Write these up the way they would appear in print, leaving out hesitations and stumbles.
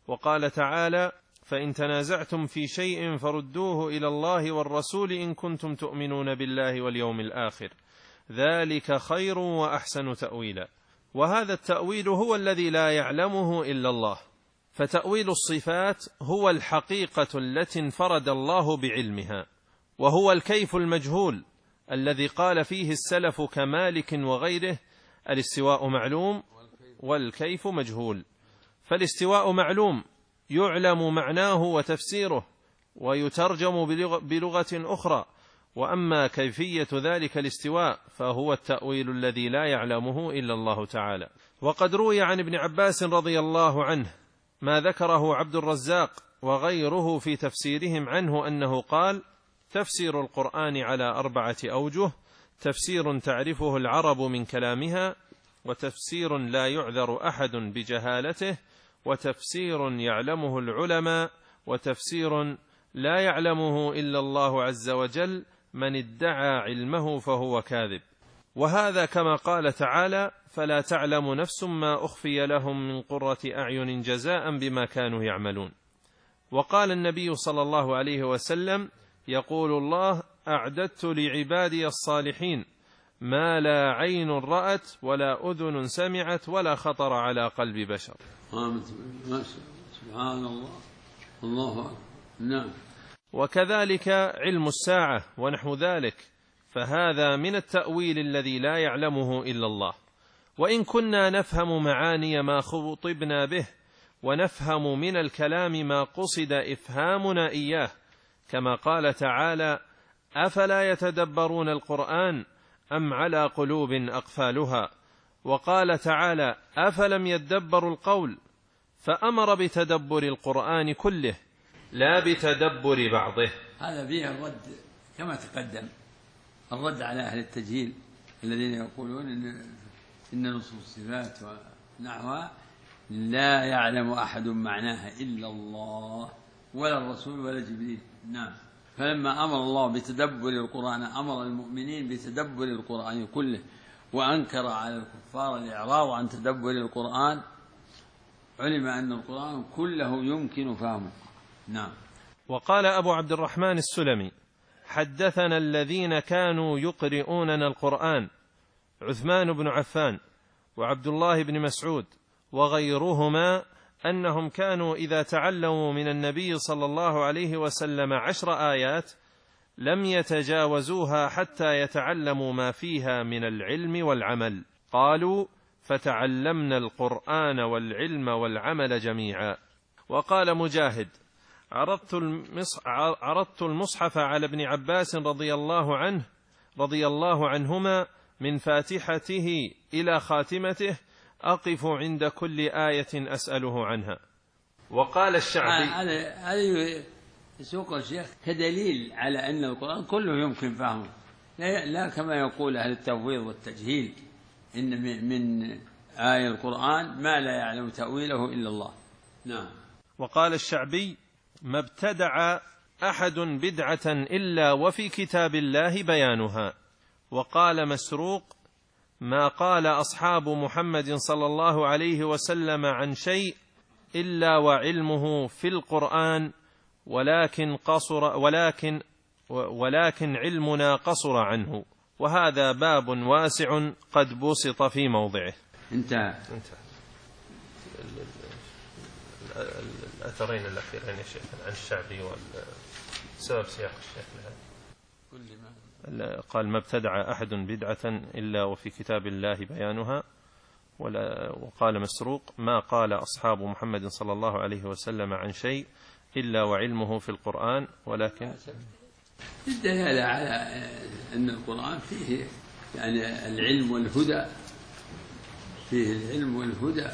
وقال تعالى: فإن تنازعتم في شيء فردوه إلى الله والرسول إن كنتم تؤمنون بالله واليوم الآخر ذلك خير وأحسن تأويلا. وهذا التأويل هو الذي لا يعلمه إلا الله، فتأويل الصفات هو الحقيقة التي انفرد الله بعلمها، وهو الكيف المجهول الذي قال فيه السلف كمالك وغيره: الاستواء معلوم والكيف مجهول. فالاستواء معلوم يعلم معناه وتفسيره ويترجم بلغة أخرى، وأما كيفية ذلك الاستواء فهو التأويل الذي لا يعلمه إلا الله تعالى. وقد روي عن ابن عباس رضي الله عنه ما ذكره عبد الرزاق وغيره في تفسيرهم عنه أنه قال: تفسير القرآن على 4 أوجه: تفسير تعرفه العرب من كلامها، وتفسير لا يعذر أحد بجهالته، وتفسير يعلمه العلماء، وتفسير لا يعلمه إلا الله عز وجل، من ادعى علمه فهو كاذب. وهذا كما قال تعالى: فلا تعلم نفس ما أخفي لهم من قرة أعين جزاء بما كانوا يعملون. وقال النبي صلى الله عليه وسلم: يقول الله: أعددت لعبادي الصالحين ما لا عين رأت ولا أذن سمعت ولا خطر على قلب بشر. سبحان الله. الله أكبر. نعم. وكذلك علم الساعة ونحو ذلك، فهذا من التأويل الذي لا يعلمه إلا الله. وإن كنا نفهم معاني ما خطبنا به، ونفهم من الكلام ما قصد إفهامنا إياه، كما قال تعالى: أفلا يتدبرون القرآن أم على قلوب أقفالها. وقال تعالى: أفلم يدبروا القول، فأمر بتدبر القرآن كله لا بتدبر بعضه. هذا فيه الرد كما تقدم، الرد على أهل التجهيل الذين يقولون إن نصوص الصفات ونحوها لا يعلم أحد معناها إلا الله ولا الرسول ولا جبريل. نعم. فلما أمر الله بتدبر القرآن أمر المؤمنين بتدبر القرآن كله، وأنكر على الكفار الإعراض عن تدبر القرآن، علم أن القرآن كله يمكن فهمه. نعم. وقال أبو عبد الرحمن السلمي: حدثنا الذين كانوا يقرؤوننا القرآن عثمان بن عفان وعبد الله بن مسعود وغيرهما أنهم كانوا إذا تعلموا من النبي صلى الله عليه وسلم 10 آيات لم يتجاوزوها حتى يتعلموا ما فيها من العلم والعمل. قالوا: فتعلمنا القرآن والعلم والعمل جميعا. وقال مجاهد: عرضت المصحف على ابن عباس رضي الله عنهما من فاتحته إلى خاتمته، أقف عند كل آية أسأله عنها. وقال الشعبي: هذا يسوق الشيخ كدليل على أن القرآن كله يمكن فهمه، لا كما يقول أهل التفويض والتجهيل إن من آية القرآن ما لا يعلم تأويله إلا الله. نعم. وقال الشعبي: ما ابتدع أحد بدعة إلا وفي كتاب الله بيانها. وقال مسروق: ما قال أصحاب محمد صلى الله عليه وسلم عن شيء إلا وعلمه في القرآن، ولكن علمنا قصر عنه. وهذا باب واسع قد بسط في موضعه. انتهى. الأثرين الأخيرين يا شيخ عن الشعبي والسبب سياق الشيخ لهذا قال: ما ابتدع أحد بدعة إلا وفي كتاب الله بيانها. وقال مسروق: ما قال أصحاب محمد صلى الله عليه وسلم عن شيء إلا وعلمه في القرآن، ولكن الدلالة على أن القرآن فيه يعني العلم والهدى، فيه العلم والهدى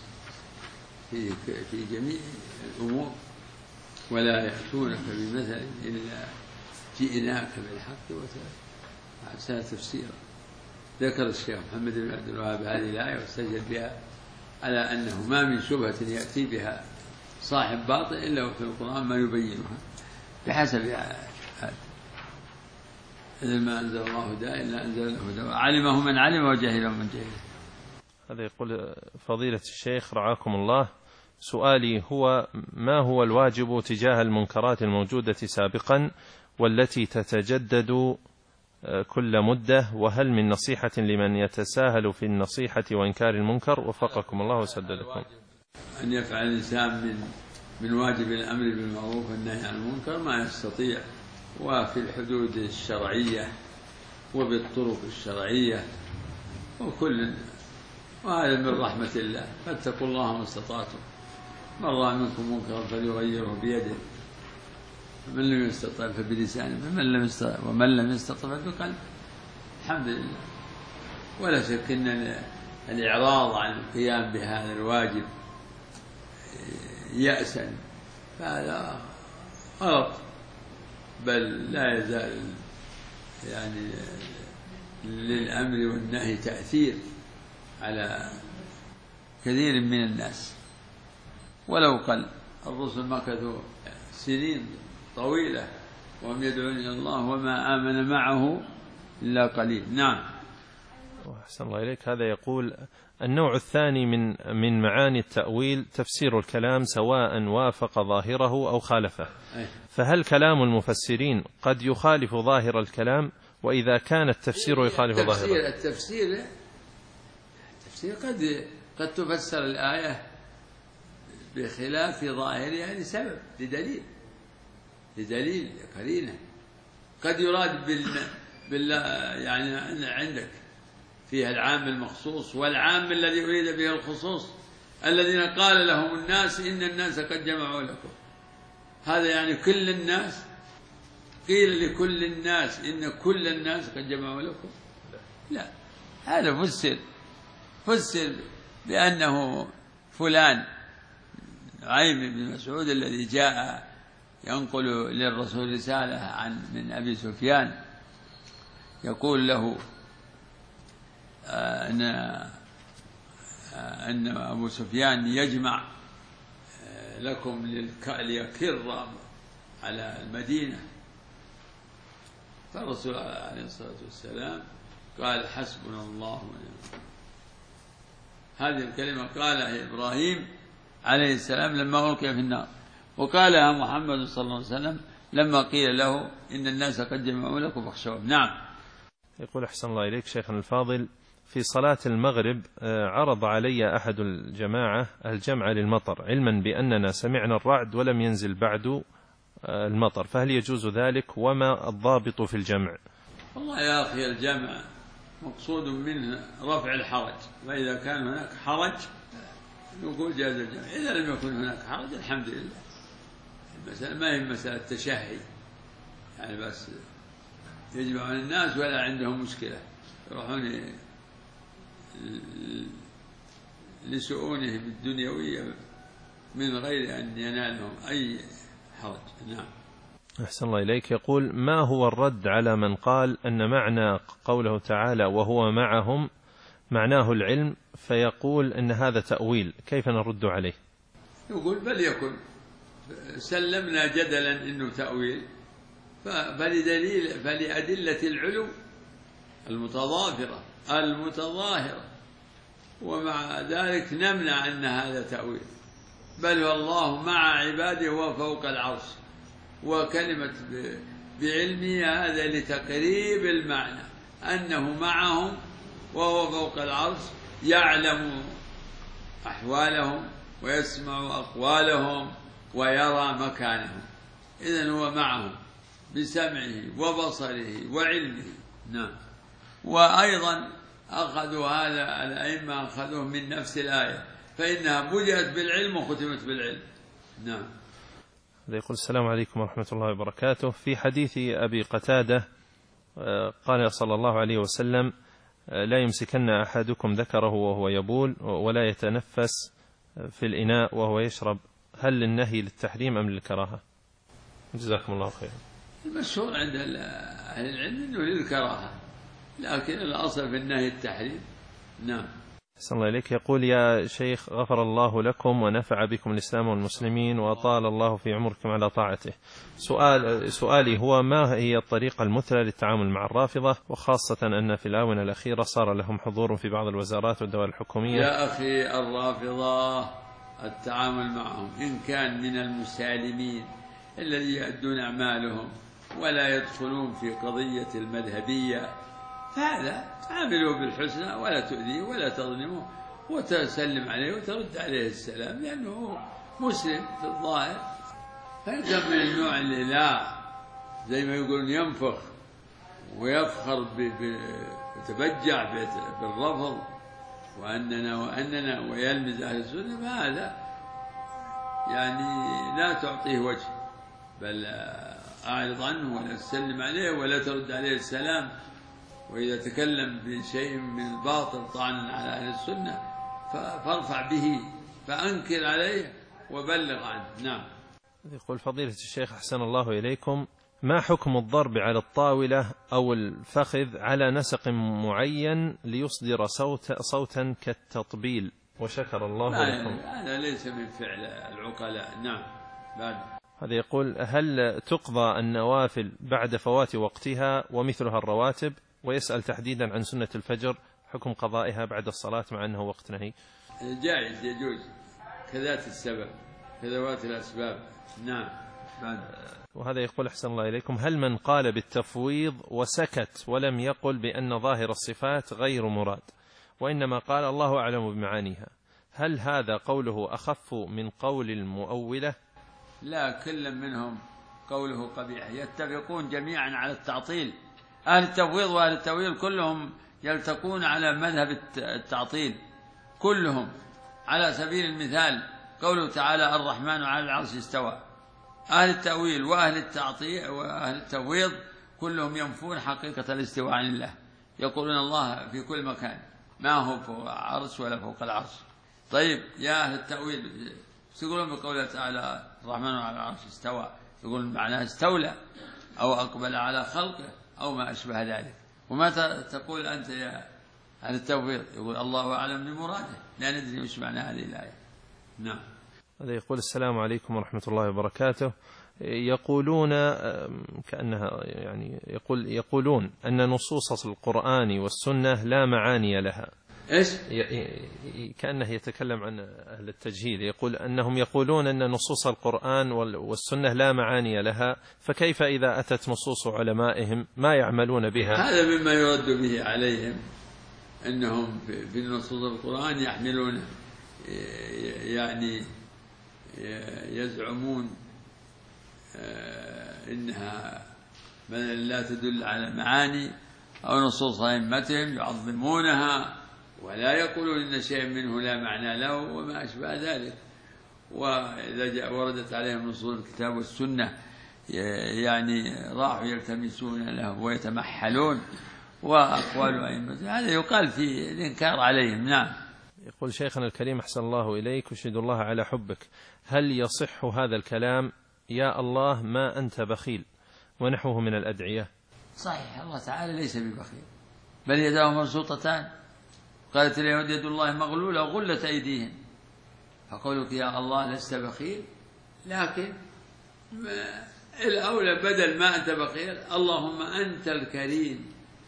في جميع الأمور، ولا يأتونك بمثل إلا جئناك بالحق وأحسن تفسيرا. ذكر الشيخ محمد بن عبد الوهاب هذه الآية واستدل بها على أنه ما من شبهة يأتي بها صاحب باطل إلا وفي القرآن ما يبينها بحسب هذا. إذا ما أنزل الله داء إلا أنزل له دواء، علمه من علم وجهله من جهله. هذا يقول فضيلة الشيخ رعاكم الله: سؤالي هو: ما هو الواجب تجاه المنكرات الموجودة سابقا والتي تتجدد كل مدة، وهل من نصيحة لمن يتساهل في النصيحة وإنكار المنكر؟ وفقكم الله وسددكم. أن يفعل الإنسان من واجب الأمر بالمعروف والنهي عن المنكر ما يستطيع، وفي الحدود الشرعية وبالطرق الشرعية وهذا من رحمة الله. فاتقوا الله ما استطعتم. من رأى منكم منكرا فليغيره بيده، من لم يستطع فبلسانه، ومن لم يستطع فبقلبه. الحمد لله. ولا شك أن الإعراض عن القيام بهذا الواجب يأسا فهذا غلط، بل لا يزال يعني للأمر والنهي تأثير على كثير من الناس ولو قل. الرسل مكثوا سنين طويلة وهم يدعون إلى الله وما آمن معه إلا قليل. نعم. أحسن الله إليك. هذا يقول: النوع الثاني من معاني التأويل تفسير الكلام سواء وافق ظاهره أو خالفه، فهل كلام المفسرين قد يخالف ظاهر الكلام؟ وإذا كان التفسير يخالف ظاهره؟ التفسير قد تفسر الآية بخلاف ظاهرها لسبب، لدليل قرينة. قد يراد يعني عندك فيها العام المخصوص، والعام الذي أريد به الخصوص الذين قال لهم الناس إن الناس قد جمعوا لكم. هذا يعني كل الناس؟ قيل لكل الناس إن كل الناس قد جمعوا لكم؟ لا، هذا فسر بأنه فلان نعيم بن مسعود الذي جاء ينقل للرسول رسالة من أبي سفيان يقول له أن أبو سفيان يجمع لكم ليكر على المدينة. فالرسول عليه الصلاة والسلام قال: حسبنا الله ونعم الوكيل. هذه الكلمة قالها إبراهيم عليه السلام لما ألقي في النار، وقالها محمد صلى الله عليه وسلم لما قيل له إن الناس قد جمعوا لكم فاخشوهم. نعم. يقول: أحسن الله إليك شيخنا الفاضل، في صلاة المغرب عرض علي أحد الجماعة الجمع للمطر علما بأننا سمعنا الرعد ولم ينزل بعد المطر، فهل يجوز ذلك؟ وما الضابط في الجمع؟ والله يا أخي، الجمع مقصود منه رفع الحرج، وإذا كان هناك حرج نقول جاز الجمع. إذا لم يكن هناك حرج الحمد لله. المسألة ما هي مسألة تشهي يعني بس يجمعون الناس ولا عندهم مشكلة، يروحون لشؤونهم الدنيوية من غير أن ينالهم أي حرج. نعم. أحسن الله إليك. يقول: ما هو الرد على من قال أن معنى قوله تعالى وهو معهم معناه العلم، فيقول أن هذا تأويل؟ كيف نرد عليه؟ يقول: بل يكن سلمنا جدلا أنه تأويل، فلأدلة العلو المتظاهرة، ومع ذلك نمنع أن هذا تأويل. بل هو الله مع عباده وهو فوق العرش، وكلمة بعلمه هذا لتقريب المعنى أنه معهم وهو فوق العرش، يعلم أحوالهم ويسمع أقوالهم ويرى مكانهم. إذن هو معهم بسمعه وبصره وعلمه. نعم. وأيضا أخذوا هذا الأئمة أخذوه من نفس الآية، فإنها بدأت بالعلم وختمت بالعلم. نعم. يقول: السلام عليكم ورحمة الله وبركاته. في حديث أبي قتادة قال صلى الله عليه وسلم: لا يمسكن أحدكم ذكره وهو يبول ولا يتنفس في الإناء وهو يشرب، هل النهي للتحريم أم للكراهة؟ جزاكم الله خيرا. المشهور عند أهل العلم أنه للكراهة، لكن الأصل في النهي التحريم. نعم. أحسن الله إليك. يقول: يا شيخ غفر الله لكم ونفع بكم الإسلام والمسلمين وأطال الله في عمركم على طاعته. سؤالي هو: ما هي الطريقة المثلى للتعامل مع الرافضة، وخاصة أن في الآونة الأخيرة صار لهم حضور في بعض الوزارات والدوائر الحكومية؟ يا أخي، الرافضة التعامل معهم، إن كان من المسالمين الذي يؤدون أعمالهم ولا يدخلون في قضية المذهبية، فهذا تعاملوا بالحسنى ولا تؤذيه ولا تظلمه، وتسلم عليه وترد عليه السلام، لأنه مسلم في الظاهر. فإذا من النوع اللي لا زي ما يقولون ينفخ ويفخر ويتبجع بالرفض وأننا ويلمز أهل السنة، فهذا يعني لا تعطيه وجه، بل أعرض عنه ولا تسلم عليه ولا ترد عليه السلام. وإذا تكلم بشيء من الباطل طعنا على أهل السنة فارفع به، فأنكر عليه وبلغ عنه. نعم. يقول فضيلة الشيخ أحسن الله إليكم: ما حكم الضرب على الطاولة أو الفخذ على نسق معين ليصدر صوتا كالتطبيل؟ وشكر الله لكم. هذا ليس من فعل العقلاء. نعم. بعد هذا يقول: هل تقضى النوافل بعد فوات وقتها ومثلها الرواتب؟ ويسأل تحديدا عن سنة الفجر، حكم قضائها بعد الصلاة مع أنه وقت نهي. جائز، يجوز كذات السبب، كذوات الأسباب. نعم. بعد. وهذا يقول أحسن الله إليكم: هل من قال بالتفويض وسكت ولم يقل بأن ظاهر الصفات غير مراد وإنما قال الله أعلم بمعانيها، هل هذا قوله أخف من قول المؤولة؟ لا، كل منهم قوله قبيح، يتفقون جميعا على التعطيل. أهل التفويض وأهل التأويل كلهم يلتقون على مذهب التعطيل كلهم. على سبيل المثال قوله تعالى الرحمن على العرش استوى، أهل التأويل وأهل التعطيل وأهل التفويض كلهم ينفون حقيقة الاستواء عن الله، يقولون الله في كل مكان، ما هو فوق العرش ولا فوق العرش. طيب يا أهل التأويل تقولون بقوله تعالى الرحمن على العرش استوى، يقولون معناه استولى أو أقبل على خلقه أو ما أشبه ذلك. وما تقول أنت يا أهل التفويض؟ يقول الله أعلم بمراده، لا ندري وش معنى هذه الآية. نعم. هذا يقول: السلام عليكم ورحمة الله وبركاته. يقولون كأنها يعني يقولون أن نصوص القرآن والسنة لا معاني لها. إيش؟ كأنه يتكلم عن أهل التجهيل، يقول أنهم يقولون أن نصوص القرآن والسنة لا معاني لها، فكيف إذا أتت نصوص علمائهم ما يعملون بها؟ هذا مما يرد به عليهم، أنهم في نصوص القرآن يحملون يعني يزعمون إنها لا تدل على معاني، أو نصوص أئمتهم يعظمونها ولا يقولون إن شيء منه لا معنى له وما أشبه ذلك. وإذا وردت عليهم نصوص الكتاب والسنة يعني راحوا يلتمسون له ويتمحلون، وأقوال أئمتهم هذا يقال في الإنكار عليهم. نعم. يقول شيخنا الكريم أحسن الله إليك: أشهد الله على حبك، هل يصح هذا الكلام يا الله ما أنت بخيل ونحوه من الأدعية؟ صحيح، الله تعالى ليس ببخيل، بل يداه مبسوطتان، قالت اليهود يد الله مغلولة وغلت أيديهم. فقولك يا الله لست بخيل، لكن الأولى بدل ما أنت بخيل اللهم أنت الكريم،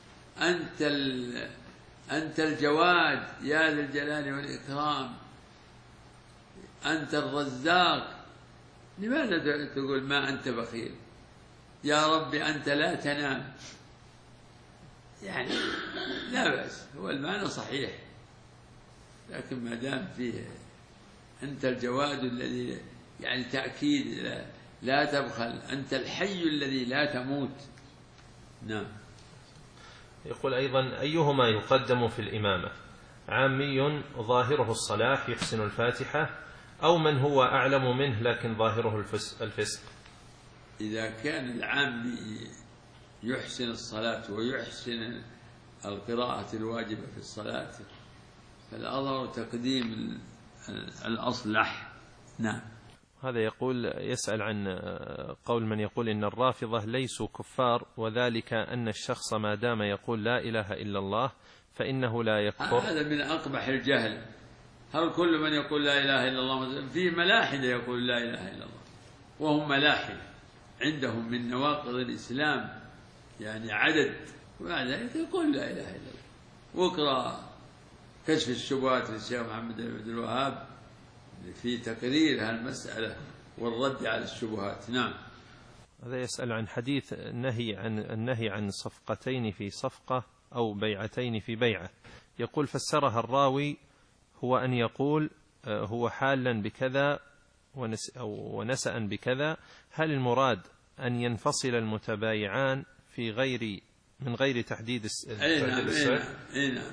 أنت الجواد يا ذا الجلال والإكرام، أنت الرزاق، لماذا تقول ما أنت بخيل؟ يا رب أنت لا تنام، يعني لا بأس، هو المعنى صحيح، لكن ما دام فيه أنت الجواد الذي يعني تأكيد لا تبخل، أنت الحي الذي لا تموت. نعم. يقول أيضا: أيهما يقدم في الإمامة، عامي ظاهره الصلاح يحسن الفاتحة، أو من هو أعلم منه لكن ظاهره الفسق؟ إذا كان العامي يحسن الصلاة ويحسن القراءة الواجبة في الصلاة فالأظهر تقديم الأصلح. نعم. هذا يقول يسأل عن قول من يقول إن الرافضة ليسوا كفار، وذلك أن الشخص ما دام يقول لا إله إلا الله فإنه لا يكفر. هذا من أقبح الجهل. هل كل من يقول لا إله إلا الله؟ في ملاحدة يقول لا إله إلا الله وهم ملاحدة، عندهم من نواقض الإسلام يعني عدد، وبعد ذلك يقول لا إله إلا الله. واقرأ كشف الشبهات للشيخ محمد بن عبد الوهاب في تقرير هالمسألة والرد على الشبهات. نعم. هذا يسأل عن حديث النهي عن صفقتين في صفقة أو بيعتين في بيعة، يقول فسرها الراوي هو أن يقول هو حالا بكذا ونسأ بكذا. هل المراد أن ينفصل المتبايعان من غير تحديد السعر؟ نعم.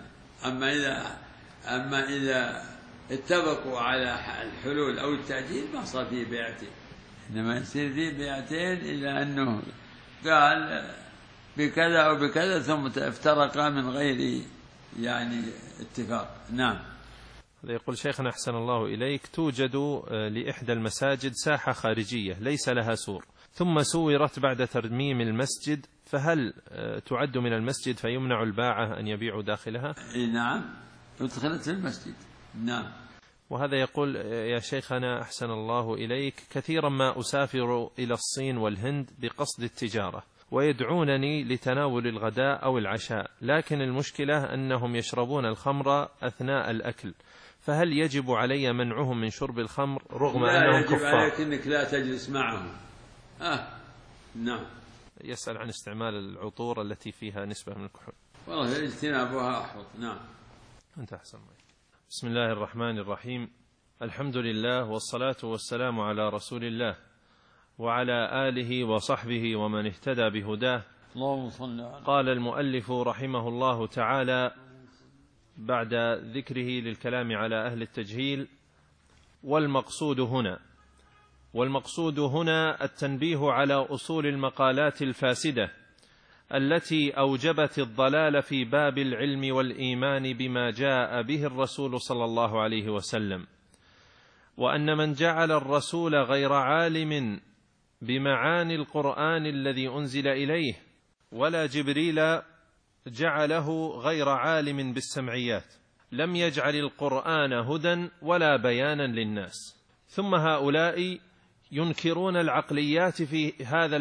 أما إذا اتفقوا على الحلول أو التأجيل ما صار فيه بيعتين، إنما يصير فيه بيعتين إلا أنه قال بكذا أو بكذا ثم افترقا من غير اتفاق. نعم. يقول شيخنا أحسن الله إليك، توجد لإحدى المساجد ساحة خارجية ليس لها سور، ثم سورت بعد ترميم المسجد، فهل تعد من المسجد فيمنع الباعة أن يبيعوا داخلها؟ نعم، ادخلت المسجد. نعم. وهذا يقول يا شيخنا أحسن الله إليك، كثيرا ما أسافر إلى الصين والهند بقصد التجارة ويدعونني لتناول الغداء أو العشاء، لكن المشكلة أنهم يشربون الخمر أثناء الأكل، فهل يجب علي منعهم من شرب الخمر رغم أنهم كفار؟ لا، يجب عليك أنك لا تجلس معهم. نعم. يسأل عن استعمال العطور التي فيها نسبة من الكحول. والله اجتنابها أحوط. نعم. أنت أحسن. بسم الله الرحمن الرحيم، الحمد لله والصلاة والسلام على رسول الله وعلى آله وصحبه ومن اهتدى بهداه. اللهم صل على. قال المؤلف رحمه الله تعالى بعد ذكره للكلام على أهل التجهيل: والمقصود هنا التنبيه على أصول المقالات الفاسدة التي أوجبت الضلال في باب العلم والإيمان بما جاء به الرسول صلى الله عليه وسلم، وأن من جعل الرسول غير عالم بمعاني القرآن الذي أنزل إليه ولا جبريل جعله غير عالم بالسمعيات لم يجعل القرآن هدى ولا بيانا للناس. ثم هؤلاء ينكرون العقليات في هذا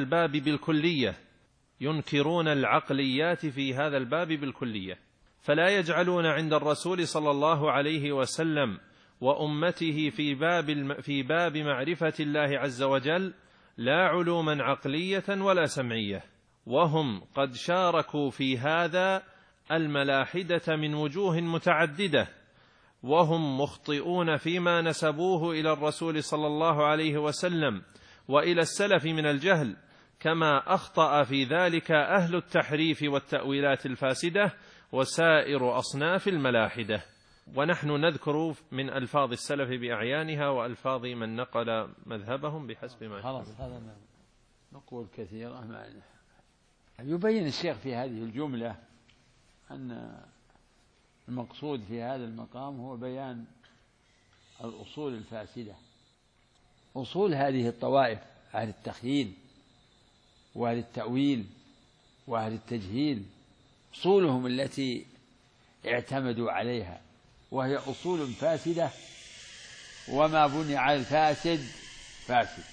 الباب بالكلية، فلا يجعلون عند الرسول صلى الله عليه وسلم وأمته في باب معرفة الله عز وجل لا علوما عقلية ولا سمعية، وهم قد شاركوا في هذا الملاحدة من وجوه متعددة، وهم مخطئون فيما نسبوه إلى الرسول صلى الله عليه وسلم وإلى السلف من الجهل، كما أخطأ في ذلك أهل التحريف والتأويلات الفاسدة وسائر أصناف الملاحدة. ونحن نذكر من ألفاظ السلف بأعيانها وألفاظ من نقل مذهبهم بحسب ما خلاص. هذا نقول كثيرا. يبين الشيخ في هذه الجملة أن المقصود في هذا المقام هو بيان الأصول الفاسدة، أصول هذه الطوائف، أهل التخييل وأهل التأويل وأهل التجهيل، أصولهم التي اعتمدوا عليها، وهي أصول فاسدة، وما بني على الفاسد فاسد.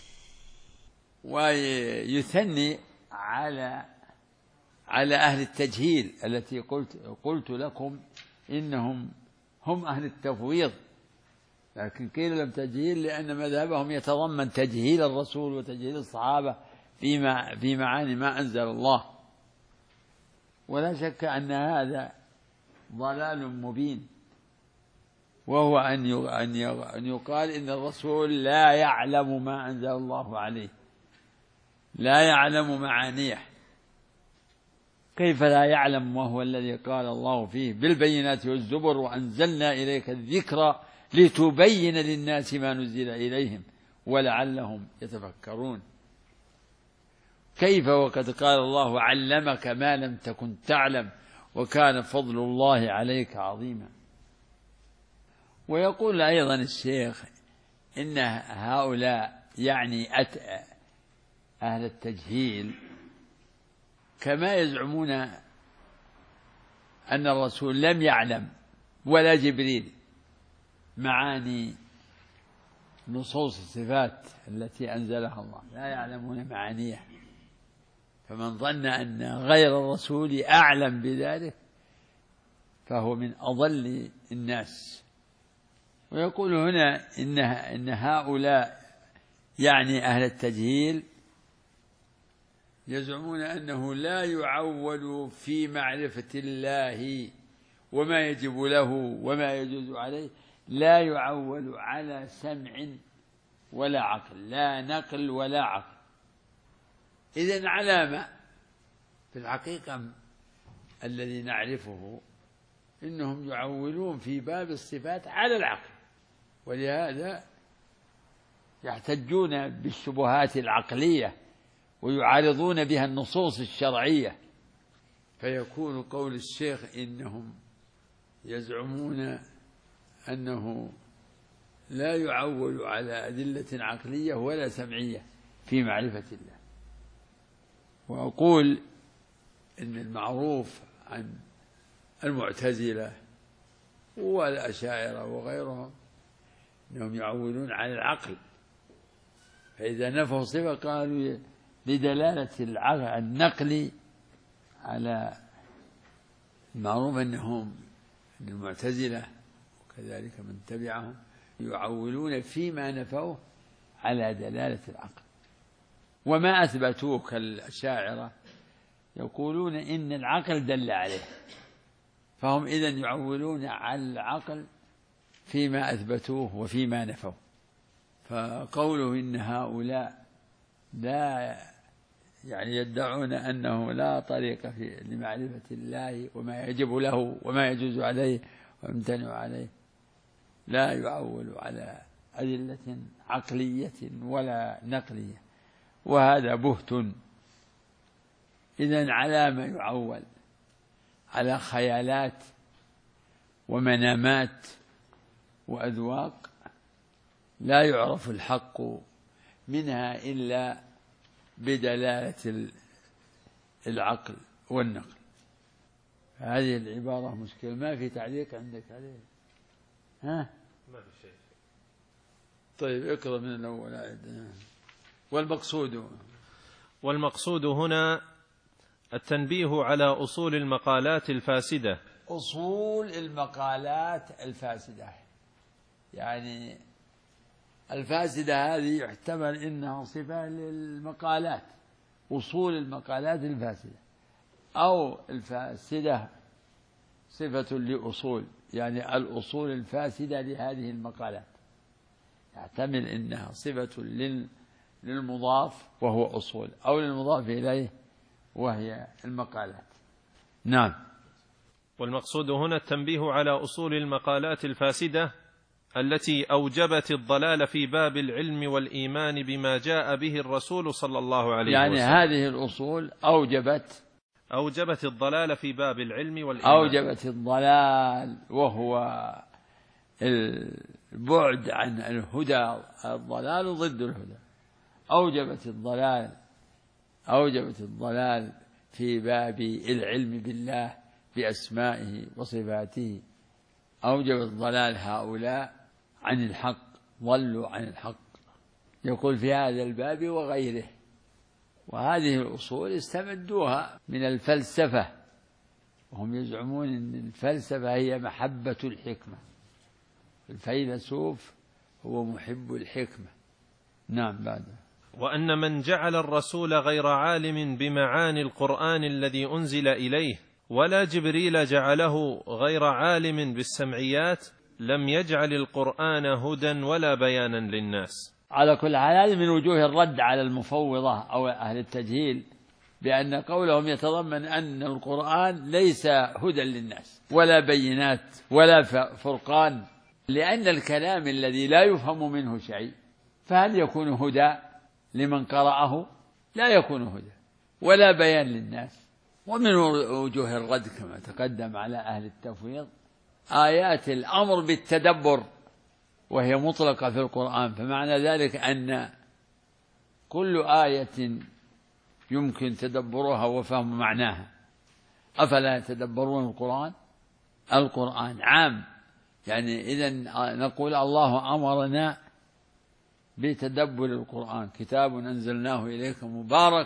ويثني على أهل التجهيل التي قلت لكم إنهم هم أهل التفويض، لكن قيل لهم تجهيل لأن مذهبهم يتضمن تجهيل الرسول وتجهيل الصحابة في معاني ما أنزل الله. ولا شك أن هذا ضلال مبين، وهو أن يقال إن الرسول لا يعلم ما أنزل الله عليه، لا يعلم معانيه. كيف لا يعلم وهو الذي قال الله فيه بالبينات والزبر وأنزلنا إليك الذكر لتبين للناس ما نزل إليهم ولعلهم يتفكرون؟ كيف وقد قال الله علمك ما لم تكن تعلم وكان فضل الله عليك عظيما. ويقول أيضا الشيخ إن هؤلاء أهل التجهيل كما يزعمون أن الرسول لم يعلم ولا جبريل معاني نصوص الصفات التي أنزلها الله، لا يعلمون معانيها، فمن ظن أن غير الرسول أعلم بذلك فهو من أضل الناس. ويقول هنا إن هؤلاء يعني أهل التجهيل يزعمون أنه لا يعول في معرفة الله وما يجب له وما يجوز عليه، لا يعول على سمع ولا عقل، لا نقل ولا عقل. إذن علامة في الحقيقة الذي نعرفه إنهم يعولون في باب الصفات على العقل، ولهذا يحتجون بالشبهات العقلية ويعارضون بها النصوص الشرعية. فيكون قول الشيخ إنهم يزعمون أنه لا يعول على أدلة عقلية ولا سمعية في معرفة الله. وأقول إن المعروف عن المعتزلة والأشاعرة وغيرهم أنهم يعولون على العقل، فإذا نفوا صفة قالوا لدلالة النقل على المعروف أنهم المعتزلة وكذلك من تبعهم يعولون فيما نفوه على دلالة العقل، وما أثبتوه كالأشاعرة يقولون إن العقل دل عليه، فهم إذن يعولون على العقل فيما أثبتوه وفيما نفوه. فقوله إن هؤلاء لا يعني يدعون أنه لا طريق لمعرفة الله وما يجب له وما يجوز عليه ويمتنع عليه، لا يعول على أدلة عقلية ولا نقلية، وهذا بهت. إذن على ما يعول على خيالات ومنامات وأذواق لا يعرف الحق منها إلا بدلالة العقل والنقل. هذه العبارة مشكلة، ما في تعليق عندك عليه؟ ها؟ ما في شيء. طيب اقرأ من الأول. والمقصود هنا التنبيه على أصول المقالات الفاسدة. أصول المقالات الفاسدة يعني الفاسدة هذه يحتمل إنها صفة للمقالات، أصول المقالات الفاسدة، أو الفاسدة صفة لأصول، يعني الأصول الفاسدة لهذه المقالات، يحتمل إنها صفة للمضاف وهو أصول، أو للمضاف إليه وهي المقالات. نعم. والمقصود هنا التنبيه على أصول المقالات الفاسدة التي أوجبت الضلال في باب العلم والإيمان بما جاء به الرسول صلى الله عليه وسلم. يعني هذه الأصول أوجبت الضلال في باب العلم والإيمان، أوجبت الضلال وهو البعد عن الهدى، الضلال ضد الهدى. أوجبت الضلال في باب العلم بالله بأسمائه وصفاته، أوجبت الضلال هؤلاء عن الحق، ضلوا عن الحق. يقول في هذا الباب وغيره. وهذه الأصول استمدوها من الفلسفة، وهم يزعمون أن الفلسفة هي محبة الحكمة، الفيلسوف هو محب الحكمة. نعم. بعد وأن من جعل الرسول غير عالم بمعاني القرآن الذي أنزل إليه، ولا جبريل جعله غير عالم بالسمعيات، لم يجعل القرآن هدى ولا بيانا للناس. على كل حال هذه من وجوه الرد على المفوضة أو أهل التجهيل، بأن قولهم يتضمن أن القرآن ليس هدى للناس ولا بينات ولا فرقان، لأن الكلام الذي لا يفهم منه شيء فهل يكون هدى لمن قرأه؟ لا يكون هدى ولا بيان للناس. ومن وجوه الرد كما تقدم على أهل التفويض آيات الأمر بالتدبر، وهي مطلقة في القرآن، فمعنى ذلك أن كل آية يمكن تدبرها وفهم معناها. أفلا يتدبرون القرآن عام، يعني إذن نقول الله أمرنا بتدبر القرآن، كتاب أنزلناه إليكم مبارك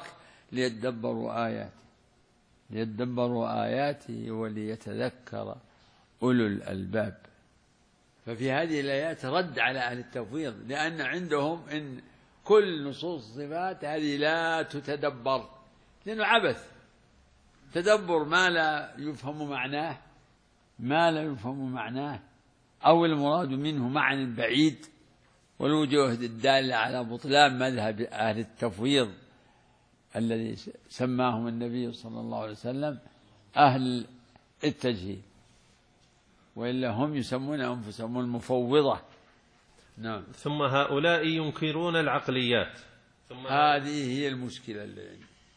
ليدبروا آياته وليتذكر أولو الألباب. ففي هذه الآيات رد على أهل التفويض، لأن عندهم إن كل نصوص الصفات هذه لا تتدبر، لأنه عبث، تدبر ما لا يفهم معناه، ما لا يفهم معناه، أو المراد منه معنى بعيد، والوجوه الدالة على بطلان مذهب أهل التفويض الذي سماهم النبي صلى الله عليه وسلم أهل التجهيل، وإلا هم يسمون أنفسهم المفوضة. نعم. ثم هؤلاء ينكرون العقليات. هذه هي المشكلة اللي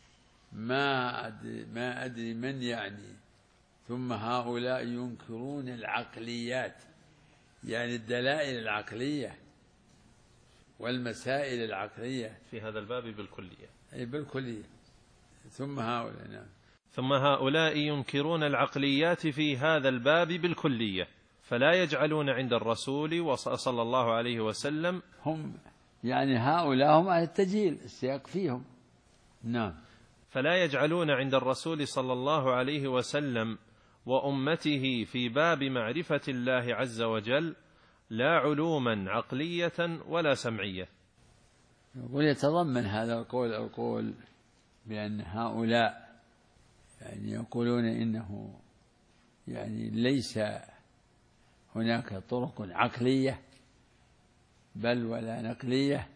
ما أدري من يعني. ثم هؤلاء ينكرون العقليات، يعني الدلائل العقلية والمسائل العقلية في هذا الباب بالكلية. أي بالكلية. ثم هؤلاء، نعم. ثم هؤلاء ينكرون العقليات في هذا الباب بالكلية، فلا يجعلون عند الرسول صلى الله عليه وسلم، هم يعني هؤلاء هم أهل التجهيل، السياق فيهم. نعم. فلا يجعلون عند الرسول صلى الله عليه وسلم وأمته في باب معرفة الله عز وجل لا علوما عقلية ولا سمعية. يقول يتضمن هذا القول بأن هؤلاء يعني يقولون إنه يعني ليس هناك طرق عقلية بل ولا نقلية،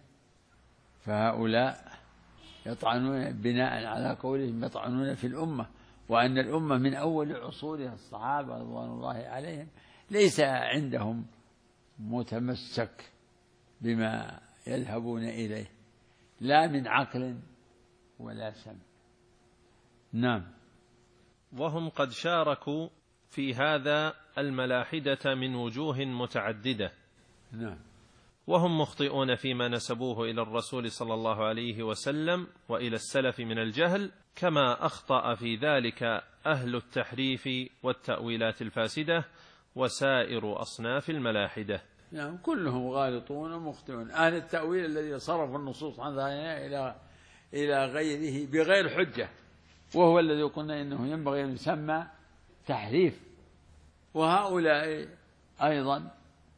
فهؤلاء يطعنون بناء على قولهم يطعنون في الأمة، وأن الأمة من أول عصورها الصحابة رضوان الله عليهم ليس عندهم متمسك بما يذهبون إليه لا من عقل ولا سمع. نعم. وهم قد شاركوا في هذا الملاحدة من وجوه متعددة. نعم. وهم مخطئون فيما نسبوه إلى الرسول صلى الله عليه وسلم وإلى السلف من الجهل، كما أخطأ في ذلك أهل التحريف والتأويلات الفاسدة وسائر أصناف الملاحدة. نعم، كلهم غالطون ومخطئون. أهل التأويل الذي صرف النصوص عن ظاهرها إلى غيره بغير حجة، وهو الذي قلنا إنه ينبغي أن يسمى تحريف. وهؤلاء أيضا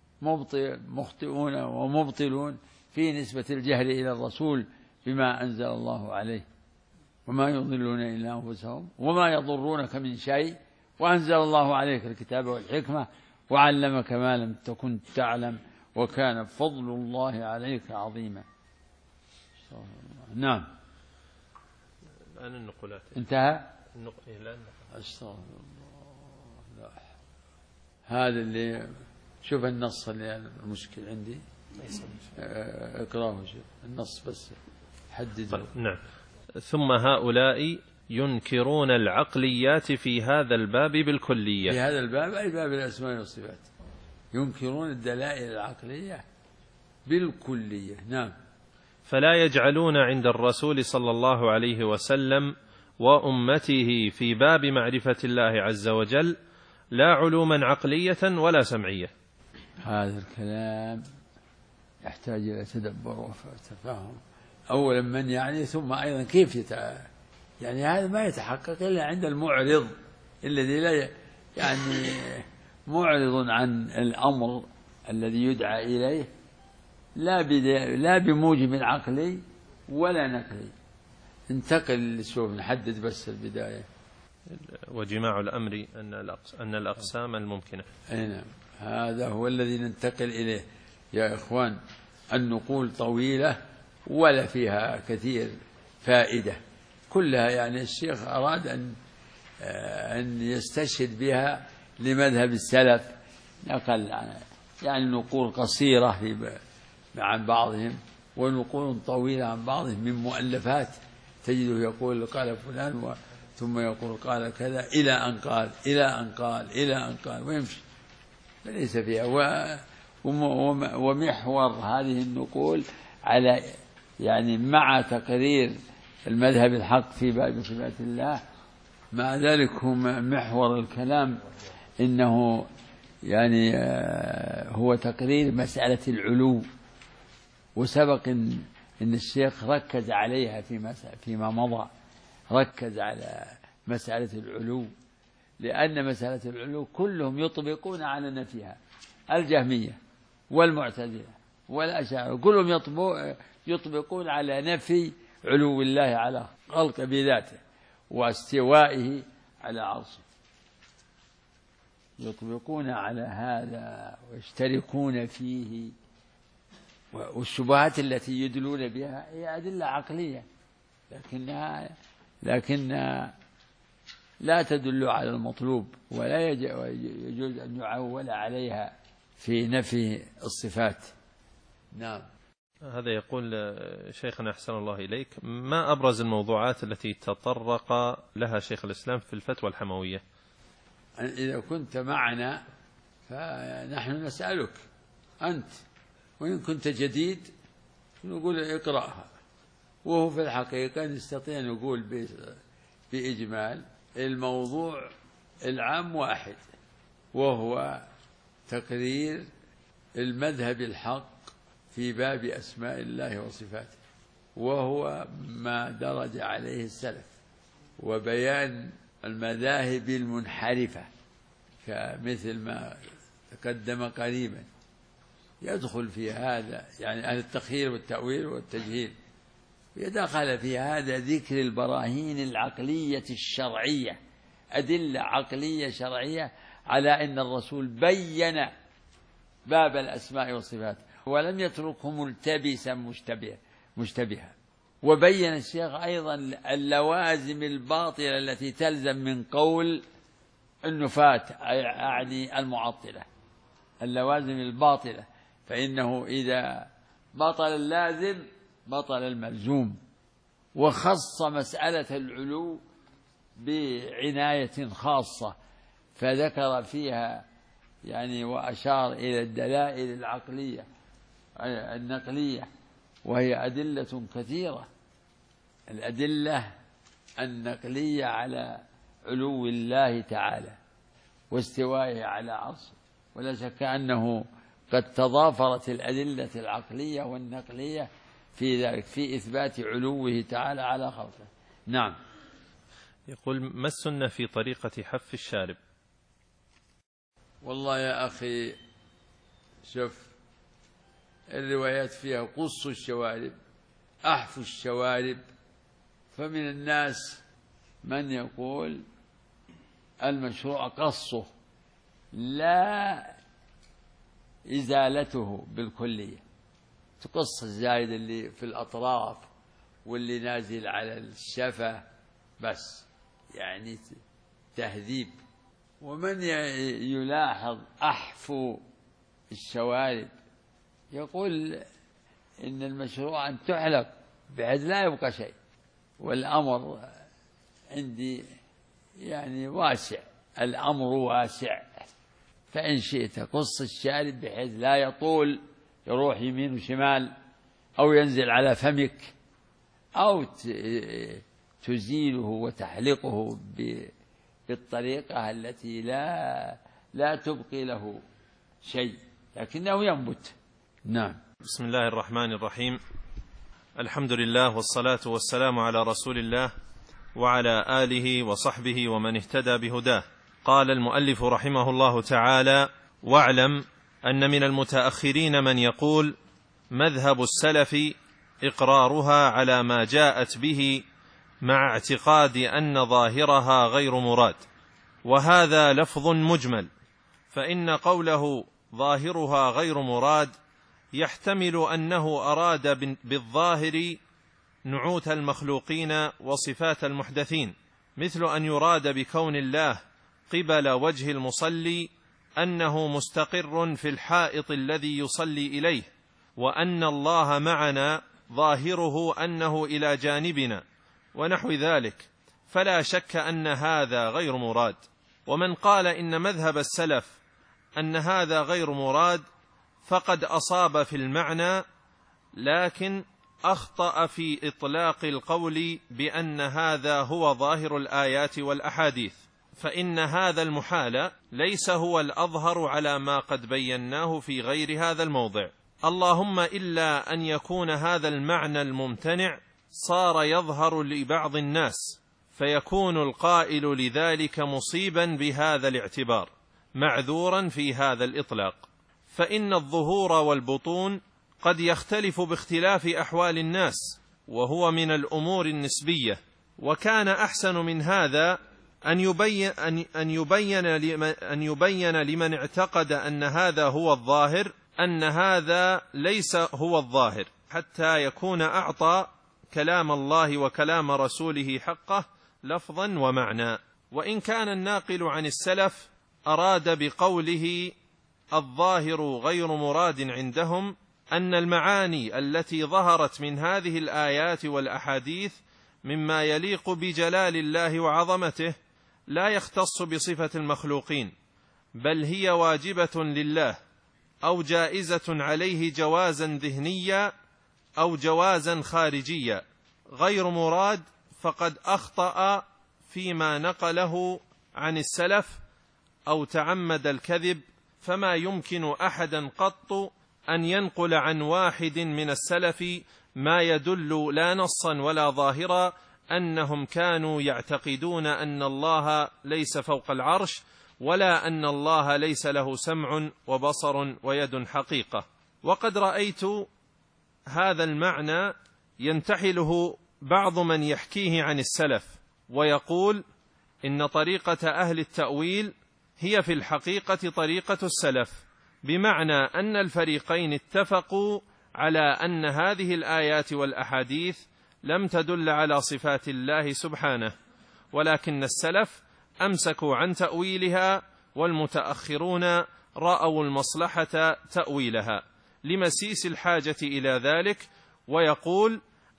مخطئون ومبطلون في نسبة الجهل إلى الرسول بما أنزل الله عليه، وما يضلون إلا أنفسهم وما يضرونك من شيء، وأنزل الله عليك الكتاب والحكمة وعلمك ما لم تكن تعلم وكان فضل الله عليك عظيما. نعم. الآن النقلات انتهى. الآن أستغفر الله. هذا اللي شوف النص اللي المشكل عندي، اقراه شوف النص بس حدده. نعم. ثم هؤلاء ينكرون العقليات في هذا الباب بالكلية. في هذا الباب أي باب الأسماء والصفات ينكرون الدلائل العقلية بالكلية. نعم. فلا يجعلون عند الرسول صلى الله عليه وسلم وأمته في باب معرفة الله عز وجل لا علوما عقلية ولا سمعية. هذا الكلام يحتاج إلى تدبر وتفاهم. أولا من يعني، ثم أيضا كيف يعني هذا ما يتحقق إلا عند المعرض الذي لا يعني معرض عن الأمر الذي يدعى إليه لا بموجب عقلي ولا نقلي. انتقل شوف نحدد بس البداية. وجماع الأمر أن الأقسام الممكنة. نعم، هذا هو الذي ننتقل إليه يا إخوان. النقول طويلة ولا فيها كثير فائدة، كلها يعني الشيخ أراد أن يستشهد بها لمذهب السلف، نقل يعني نقول قصيرة عن بعضهم ونقول طويلة عن بعضهم من مؤلفات، تجده يقول قال فلان ثم يقول قال كذا إلى أن قال إلى أن قال إلى أن قال ويمشي، فليس فيها. ومحور هذه النقول على يعني مع تقرير المذهب الحق في باب صفات الله، مع ذلك هو محور الكلام إنه يعني هو تقرير مسألة العلو. وسبق إن الشيخ ركز عليها فيما مضى، ركز على مسألة العلو، لأن مسألة العلو كلهم يطبقون على نفيها الجهمية والمعتزلة والأشاعرة كلهم يطبقون على نفي علو الله على خلق بذاته واستوائه على عرشه، يطبقون على هذا ويشتركون فيه. والشبهات التي يدلون بها هي أدلة عقلية لكنها لا تدل على المطلوب، ولا يجوز أن يعول عليها في نفي الصفات. نعم. هذا يقول شيخنا أحسن الله إليك: ما أبرز الموضوعات التي تطرق لها شيخ الإسلام في الفتوى الحموية؟ إذا كنت معنا فنحن نسألك أنت، وإن كنت جديد نقول اقرأها. وهو في الحقيقة نستطيع نقول بإجمال الموضوع العام واحد، وهو تقرير المذهب الحق في باب أسماء الله وصفاته، وهو ما درج عليه السلف، وبيان المذاهب المنحرفة كمثل ما تقدم قريبا. يدخل في هذا يعني أهل التخيير والتأويل والتجهيل، يدخل في هذا ذكر البراهين العقلية الشرعية، أدلة عقلية شرعية على أن الرسول بين باب الأسماء والصفات ولم يتركه ملتبسا مشتبها. وبين الشيخ أيضا اللوازم الباطلة التي تلزم من قول النفاة، أعني المعطلة، اللوازم الباطلة، فإنه إذا بطل اللازم بطل الملزوم. وخص مسألة العلو بعناية خاصة، فذكر فيها يعني وأشار إلى الدلائل العقلية النقلية، وهي أدلة كثيرة، الأدلة النقلية على علو الله تعالى واستوائه على عرشه. ولا شك أنه قد تضافرت الأدلة العقلية والنقلية في ذلك، في إثبات علوه تعالى على خلقه. نعم. يقول: ما السنة في طريقة حف الشارب؟ والله يا أخي شوف، الروايات فيها قص الشوارب، أحف الشوارب، فمن الناس من يقول المشروع قصه لا إزالته بالكلية، تقص الزايد اللي في الأطراف واللي نازل على الشفة بس، يعني تهذيب. ومن يلاحظ أحف الشوارب يقول إن المشروع أن تحلق بحيث لا يبقى شيء، والأمر عندي يعني واسع، الأمر واسع، فإن شئت قص الشارب بحيث لا يطول يروح يمين وشمال أو ينزل على فمك، أو تزيله وتحلقه بالطريقة التي لا تبقي له شيء لكنه ينبت. نعم. بسم الله الرحمن الرحيم، الحمد لله والصلاة والسلام على رسول الله وعلى آله وصحبه ومن اهتدى بهداه. قال المؤلف رحمه الله تعالى: واعلم أن من المتأخرين من يقول مذهب السلف إقرارها على ما جاءت به مع اعتقاد أن ظاهرها غير مراد، وهذا لفظ مجمل، فإن قوله ظاهرها غير مراد يحتمل أنه أراد بالظاهر نعوت المخلوقين وصفات المحدثين، مثل أن يراد بكون الله قبل وجه المصلي أنه مستقر في الحائط الذي يصلي إليه، وأن الله معنا ظاهره أنه إلى جانبنا ونحو ذلك، فلا شك أن هذا غير مراد. ومن قال إن مذهب السلف أن هذا غير مراد فقد أصاب في المعنى، لكن أخطأ في إطلاق القول بأن هذا هو ظاهر الآيات والأحاديث، فإن هذا المحال ليس هو الأظهر على ما قد بيناه في غير هذا الموضع، اللهم إلا أن يكون هذا المعنى الممتنع صار يظهر لبعض الناس، فيكون القائل لذلك مصيبا بهذا الاعتبار معذورا في هذا الإطلاق. فإن الظهور والبطون قد يختلف باختلاف أحوال الناس، وهو من الأمور النسبية. وكان أحسن من هذا أن يبين لمن اعتقد أن هذا هو الظاهر أن هذا ليس هو الظاهر، حتى يكون أعطى كلام الله وكلام رسوله حقه لفظا ومعنى. وإن كان الناقل عن السلف أراد بقوله الظاهر غير مراد عندهم أن المعاني التي ظهرت من هذه الآيات والأحاديث مما يليق بجلال الله وعظمته لا يختص بصفة المخلوقين، بل هي واجبة لله أو جائزة عليه جوازا ذهنيا أو جوازا خارجيا غير مراد، فقد أخطأ فيما نقله عن السلف أو تعمد الكذب. فما يمكن أحدا قط أن ينقل عن واحد من السلف ما يدل لا نصا ولا ظاهرا أنهم كانوا يعتقدون أن الله ليس فوق العرش، ولا أن الله ليس له سمع وبصر ويد حقيقة. وقد رأيت هذا المعنى ينتحله بعض من يحكيه عن السلف، ويقول إن طريقة أهل التأويل هي في الحقيقة طريقة السلف، بمعنى أن الفريقين اتفقوا على أن هذه الآيات والأحاديث لم تدل على صفات الله سبحانه، ولكن السلف أمسكوا عن تأويلها، والمتأخرون رأوا المصلحة تأويلها لمسيس الحاجة إلى ذلك. ويقول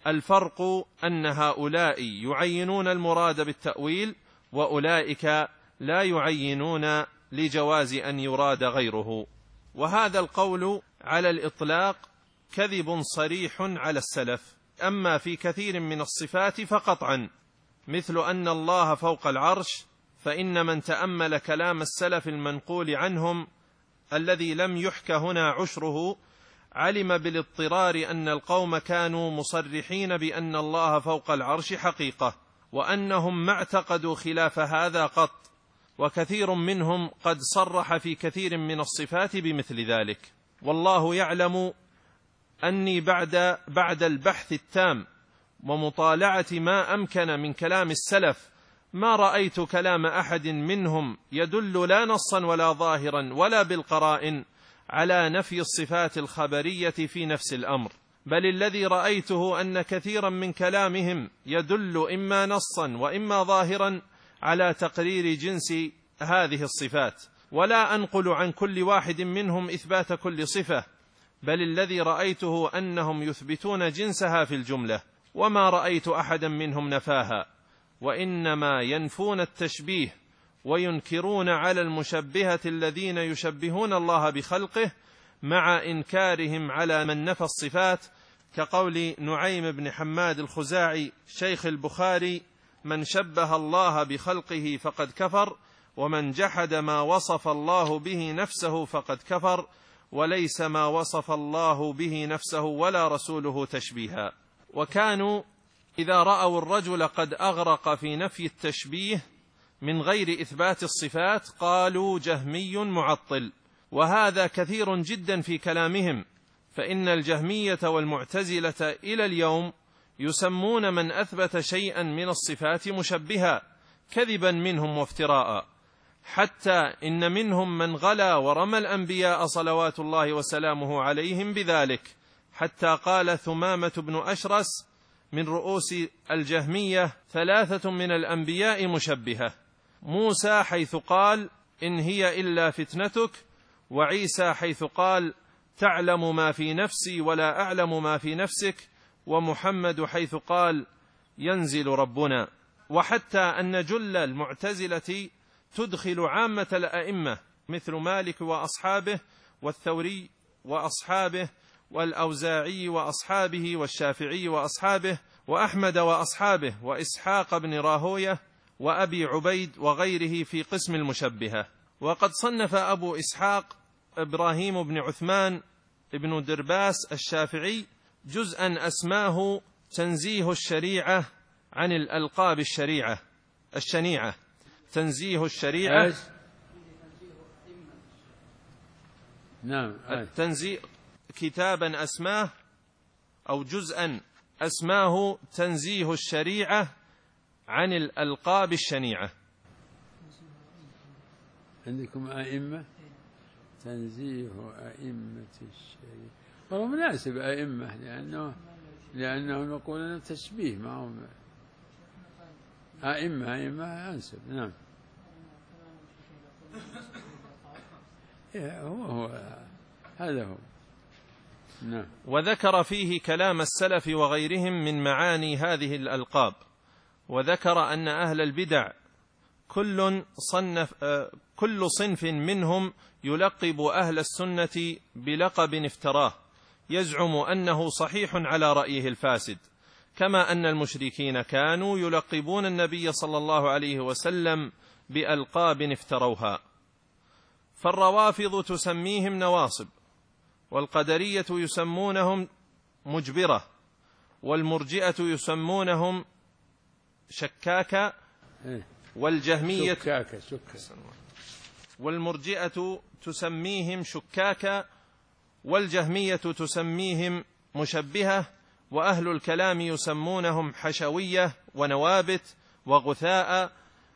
الفرق أن هؤلاء يعينون المراد بالتأويل، وأولئك لا يعينون لجواز أن يراد غيره. وهذا القول على الإطلاق كذب صريح على السلف. أما في كثير من الصفات فقطعا، مثل أن الله فوق العرش، فإن من تأمل كلام السلف المنقول عنهم الذي لم يحك هنا عشره علم بالاضطرار أن القوم كانوا مصرحين بأن الله فوق العرش حقيقة، وأنهم ما اعتقدوا خلاف هذا قط، وكثير منهم قد صرح في كثير من الصفات بمثل ذلك. والله يعلم أني بعد البحث التام ومطالعة ما أمكن من كلام السلف ما رأيت كلام أحد منهم يدل لا نصا ولا ظاهرا ولا بالقرائن على نفي الصفات الخبرية في نفس الأمر، بل الذي رأيته أن كثيرا من كلامهم يدل إما نصا وإما ظاهرا على تقرير جنس هذه الصفات، ولا أنقل عن كل واحد منهم إثبات كل صفة، بل الذي رأيته أنهم يثبتون جنسها في الجملة، وما رأيت أحدا منهم نفاها، وإنما ينفون التشبيه وينكرون على المشبهة الذين يشبهون الله بخلقه، مع إنكارهم على من نفى الصفات، كقول نعيم بن حماد الخزاعي شيخ البخاري: من شبه الله بخلقه فقد كفر، ومن جحد ما وصف الله به نفسه فقد كفر، وليس ما وصف الله به نفسه ولا رسوله تشبيها. وكانوا إذا رأوا الرجل قد أغرق في نفي التشبيه من غير إثبات الصفات قالوا جهمي معطل، وهذا كثير جدا في كلامهم، فإن الجهمية والمعتزلة إلى اليوم يسمون من أثبت شيئا من الصفات مشبها كذبا منهم وافتراء، حتى إن منهم من غلا ورمى الأنبياء صلوات الله وسلامه عليهم بذلك، حتى قال ثمامة بن أشرس من رؤوس الجهمية: 3 من الأنبياء مشبهة، موسى حيث قال إن هي إلا فتنتك، وعيسى حيث قال تعلم ما في نفسي ولا أعلم ما في نفسك، ومحمد حيث قال ينزل ربنا. وحتى أن جل المعتزلة تدخل عامة الأئمة مثل مالك وأصحابه، والثوري وأصحابه، والأوزاعي وأصحابه، والشافعي وأصحابه، وأحمد وأصحابه، وإسحاق بن راهوية، وأبي عبيد وغيره في قسم المشبهة. وقد صنف أبو إسحاق إبراهيم بن عثمان بن درباس الشافعي جزءا أسماه تنزيه الشريعة عن الألقاب الشنيعة، تنزيه الشريعة نعم. التنزيه كتابا أسماه أو جزءا أسماه تنزيه الشريعة عن الألقاب الشنيعة. عندكم أئمة، تنزيه أئمة الشريعة، والله مناسب أئمة، لأنهم يقولون تشبيه معهم. أئمة أنسب. نعم. هذا هو. نعم. وذكر فيه كلام السلف وغيرهم من معاني هذه الألقاب، وذكر أن أهل البدع كل صنف منهم يلقب أهل السنة بلقب افتراه يزعم أنه صحيح على رأيه الفاسد، كما أن المشركين كانوا يلقبون النبي صلى الله عليه وسلم بألقاب افتروها. فالروافض تسميهم نواصب، والقدرية يسمونهم مجبرة، والمرجئة يسمونهم شكاكة، والجهمية والمرجئة تسميهم شكاكة، والجهمية تسميهم مشبهة، وأهل الكلام يسمونهم حشوية ونوابت وغثاء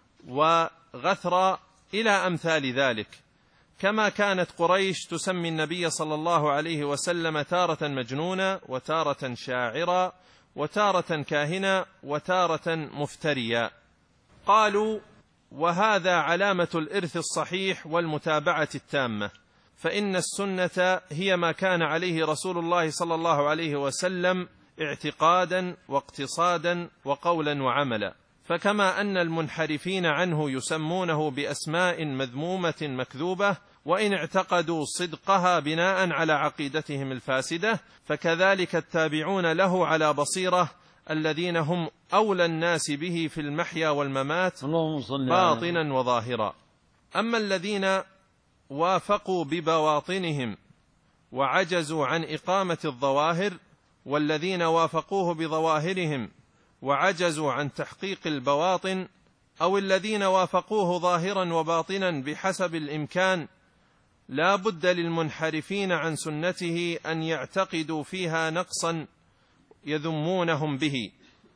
وغثرة إلى أمثال ذلك. كما كانت قريش تسمي النبي صلى الله عليه وسلم تارة مجنونا، وتارة شاعرا، وتارة كاهنا، وتارة مفتريا. قالوا: وهذا علامة الإرث الصحيح والمتابعة التامة، فإن السنة هي ما كان عليه رسول الله صلى الله عليه وسلم اعتقادا واقتصادا وقولا وعملا. فكما أن المنحرفين عنه يسمونه بأسماء مذمومة مكذوبة وإن اعتقدوا صدقها بناء على عقيدتهم الفاسدة، فكذلك التابعون له على بصيرة الذين هم أولى الناس به في المحيا والممات باطنا وظاهرا. أما الذين وافقوا ببواطنهم وعجزوا عن إقامة الظواهر، والذين وافقوه بظواهرهم وعجزوا عن تحقيق البواطن، أو الذين وافقوه ظاهرا وباطنا بحسب الإمكان، لا بد للمنحرفين عن سنته أن يعتقدوا فيها نقصا يذمونهم به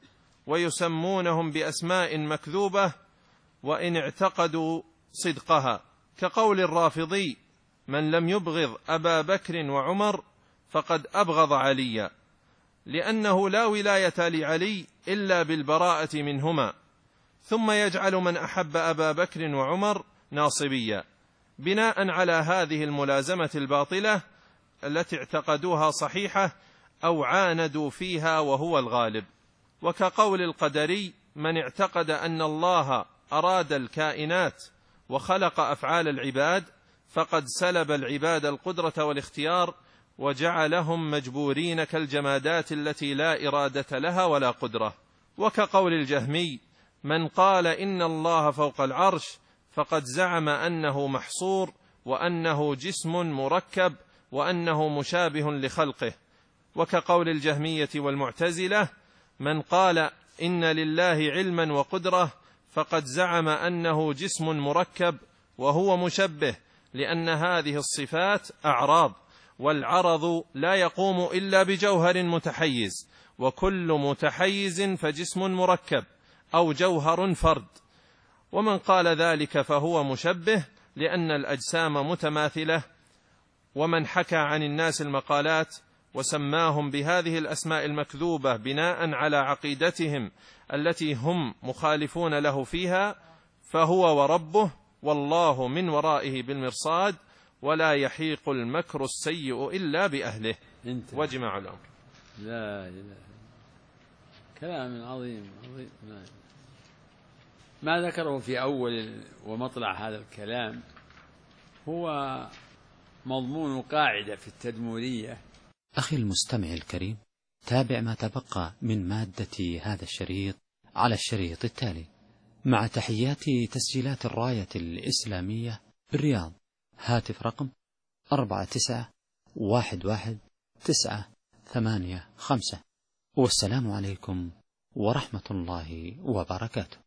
ويسمونهم بأسماء مكذوبة وإن اعتقدوا صدقها، كقول الرافضي: من لم يبغض أبا بكر وعمر فقد أبغض عليا، لأنه لا ولاية لعلي إلا بالبراءة منهما، ثم يجعل من أحب أبا بكر وعمر ناصبيا، بناء على هذه الملازمة الباطلة التي اعتقدوها صحيحة أو عاندوا فيها وهو الغالب. وكقول القدري: من اعتقد أن الله أراد الكائنات وخلق أفعال العباد فقد سلب العباد القدرة والاختيار وجعلهم مجبورين كالجمادات التي لا إرادة لها ولا قدرة. وكقول الجهمي: من قال إن الله فوق العرش فقد زعم أنه محصور وأنه جسم مركب وأنه مشابه لخلقه. وكقول الجهمية والمعتزلة: من قال إن لله علما وقدرة فقد زعم أنه جسم مركب وهو مشبه، لأن هذه الصفات أعراض، والعرض لا يقوم إلا بجوهر متحيز، وكل متحيز فجسم مركب أو جوهر فرد. ومن قال ذلك فهو مشبه، لأن الأجسام متماثلة. ومن حكى عن الناس المقالات وسماهم بهذه الأسماء المكذوبة بناء على عقيدتهم التي هم مخالفون له فيها، فهو وربه والله من ورائه بالمرصاد، ولا يحيق المكر السيء إلا بأهله. وجمع الأمر. لا إله، كلام عظيم عظيم. ما ذكره في أول ومطلع هذا الكلام هو مضمون قاعدة في التدمورية. أخي المستمع الكريم، تابع ما تبقى من مادة هذا الشريط على الشريط التالي، مع تحيات تسجيلات الراية الإسلامية بالرياض. هاتف رقم 49111985. والسلام عليكم ورحمة الله وبركاته.